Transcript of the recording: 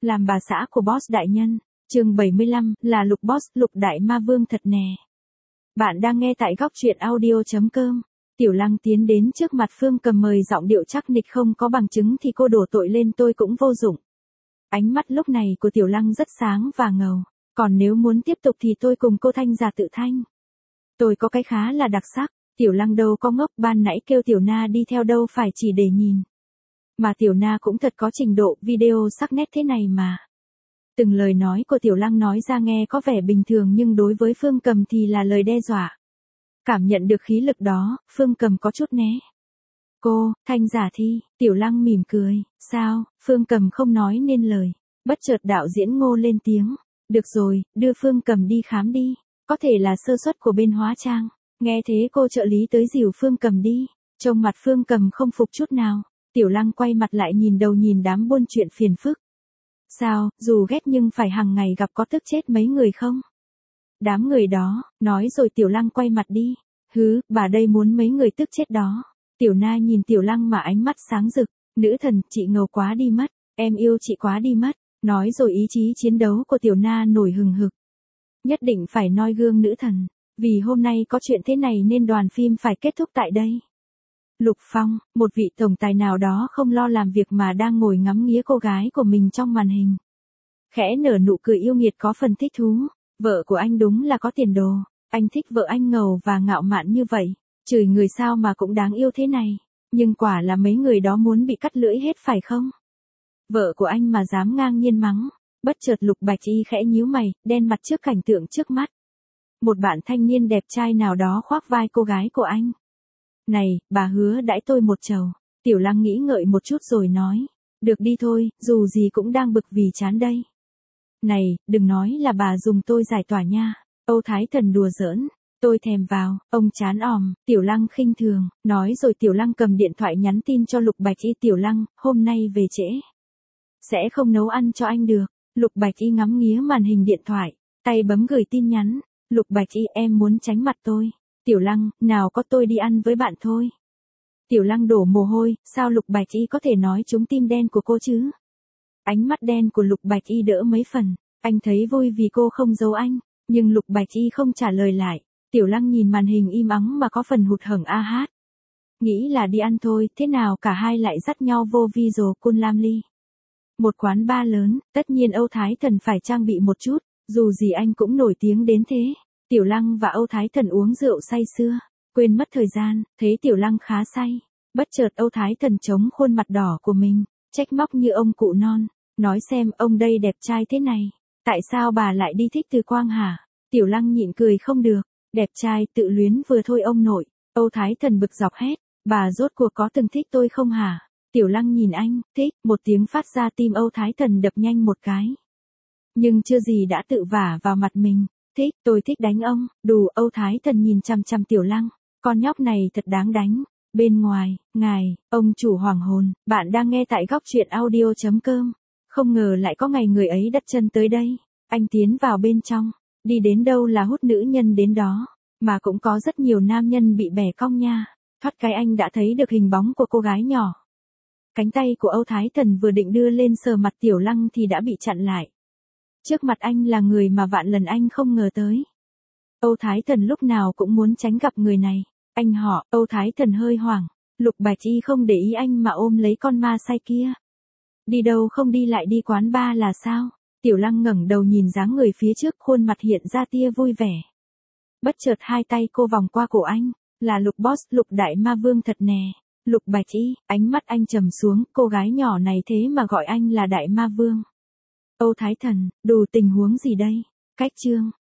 Làm bà xã của boss đại nhân. Chương 75, là Lục Boss, Lục Đại Ma Vương thật nè. Bạn đang nghe tại góc truyện audio.com. Tiểu Lăng tiến đến trước mặt Phương Cầm mời giọng điệu chắc nịch, không có bằng chứng thì cô đổ tội lên tôi cũng vô dụng. Ánh mắt lúc này của Tiểu Lăng rất sáng và ngầu. Còn nếu muốn tiếp tục thì tôi cùng cô Thanh giả tự thanh. Tôi có cái khá là đặc sắc. Tiểu Lăng đâu có ngốc, ban nãy kêu Tiểu Na đi theo đâu phải chỉ để nhìn. Mà Tiểu Na cũng thật có trình độ, video sắc nét thế này mà. Từng lời nói của Tiểu Lăng nói ra nghe có vẻ bình thường nhưng đối với Phương Cầm thì là lời đe dọa. Cảm nhận được khí lực đó, Phương Cầm có chút né. Cô, Thanh giả thi, Tiểu Lăng mỉm cười, sao, Phương Cầm không nói nên lời. Bất chợt đạo diễn Ngô lên tiếng, được rồi, đưa Phương Cầm đi khám đi, có thể là sơ suất của bên hóa trang. Nghe thế cô trợ lý tới dìu Phương Cầm đi, trông mặt Phương Cầm không phục chút nào. Tiểu Lăng quay mặt lại nhìn đầu nhìn đám buôn chuyện phiền phức. Sao, dù ghét nhưng phải hàng ngày gặp có tức chết mấy người không? Đám người đó, nói rồi Tiểu Lăng quay mặt đi. Hứ, bà đây muốn mấy người tức chết đó. Tiểu Na nhìn Tiểu Lăng mà ánh mắt sáng rực. Nữ thần, chị ngầu quá đi mất. Em yêu chị quá đi mất. Nói rồi ý chí chiến đấu của Tiểu Na nổi hừng hực. Nhất định phải noi gương nữ thần. Vì hôm nay có chuyện thế này nên đoàn phim phải kết thúc tại đây. Lục Phong, một vị tổng tài nào đó không lo làm việc mà đang ngồi ngắm nghía cô gái của mình trong màn hình. Khẽ nở nụ cười yêu nghiệt có phần thích thú. Vợ của anh đúng là có tiền đồ. Anh thích vợ anh ngầu và ngạo mạn như vậy. Chửi người sao mà cũng đáng yêu thế này. Nhưng quả là mấy người đó muốn bị cắt lưỡi hết phải không? Vợ của anh mà dám ngang nhiên mắng. Bất chợt Lục Bạch Y khẽ nhíu mày, đen mặt trước cảnh tượng trước mắt. Một bạn thanh niên đẹp trai nào đó khoác vai cô gái của anh. Này, bà hứa đãi tôi một chầu. Tiểu Lăng nghĩ ngợi một chút rồi nói. Được đi thôi, dù gì cũng đang bực vì chán đây. Này, đừng nói là bà dùng tôi giải tỏa nha. Âu Thái Thần đùa giỡn. Tôi thèm vào, ông chán òm. Tiểu Lăng khinh thường, nói rồi Tiểu Lăng cầm điện thoại nhắn tin cho Lục Bạch Y. Tiểu Lăng, hôm nay về trễ. Sẽ không nấu ăn cho anh được. Lục Bạch Y ngắm nghía màn hình điện thoại, tay bấm gửi tin nhắn. Lục Bạch Y, em muốn tránh mặt tôi. Tiểu Lăng, nào có tôi đi ăn với bạn thôi. Tiểu Lăng đổ mồ hôi, sao Lục Bạch Y có thể nói trúng tim đen của cô chứ? Ánh mắt đen của Lục Bạch Y đỡ mấy phần, anh thấy vui vì cô không giấu anh, nhưng Lục Bạch Y không trả lời lại. Tiểu Lăng nhìn màn hình im ắng mà có phần hụt hẫng a hát. Nghĩ là đi ăn thôi, thế nào cả hai lại dắt nhau vô Visual Cun Lam Ly. Một quán bar lớn, tất nhiên Âu Thái Thần phải trang bị một chút, dù gì anh cũng nổi tiếng đến thế. Tiểu Lăng và Âu Thái Thần uống rượu say sưa, quên mất thời gian, thấy Tiểu Lăng khá say. Bất chợt Âu Thái Thần chống khuôn mặt đỏ của mình, trách móc như ông cụ non, nói xem ông đây đẹp trai thế này, tại sao bà lại đi thích Từ Quang hả? Tiểu Lăng nhịn cười không được, đẹp trai tự luyến vừa thôi ông nội. Âu Thái Thần bực dọc hét, bà rốt cuộc có từng thích tôi không hả? Tiểu Lăng nhìn anh, thích, một tiếng phát ra tim Âu Thái Thần đập nhanh một cái. Nhưng chưa gì đã tự vả vào mặt mình. Thích, tôi thích đánh ông. Đủ, Âu Thái Thần nhìn chằm chằm Tiểu Lăng. Con nhóc này thật đáng đánh. Bên ngoài, ngài, ông chủ hoàng hồn, bạn đang nghe tại góc truyện audio.com. Không ngờ lại có ngày người ấy đặt chân tới đây. Anh tiến vào bên trong. Đi đến đâu là hút nữ nhân đến đó. Mà cũng có rất nhiều nam nhân bị bẻ cong nha. Thoát cái anh đã thấy được hình bóng của cô gái nhỏ. Cánh tay của Âu Thái Thần vừa định đưa lên sờ mặt Tiểu Lăng thì đã bị chặn lại. Trước mặt anh là người mà vạn lần anh không ngờ tới. Âu Thái Thần lúc nào cũng muốn tránh gặp người này. Anh họ, Âu Thái Thần hơi hoảng. Lục Bạch Y không để ý anh mà ôm lấy con ma say kia. Đi đâu không đi lại đi quán bar là sao? Tiểu Lăng ngẩng đầu nhìn dáng người phía trước, khuôn mặt hiện ra tia vui vẻ. Bất chợt hai tay cô vòng qua cổ anh. Là Lục Boss, Lục Đại Ma Vương thật nè. Lục Bạch Y, ánh mắt anh trầm xuống, cô gái nhỏ này thế mà gọi anh là Đại Ma Vương. Âu Thái Thần, đủ tình huống gì đây? Cách chương.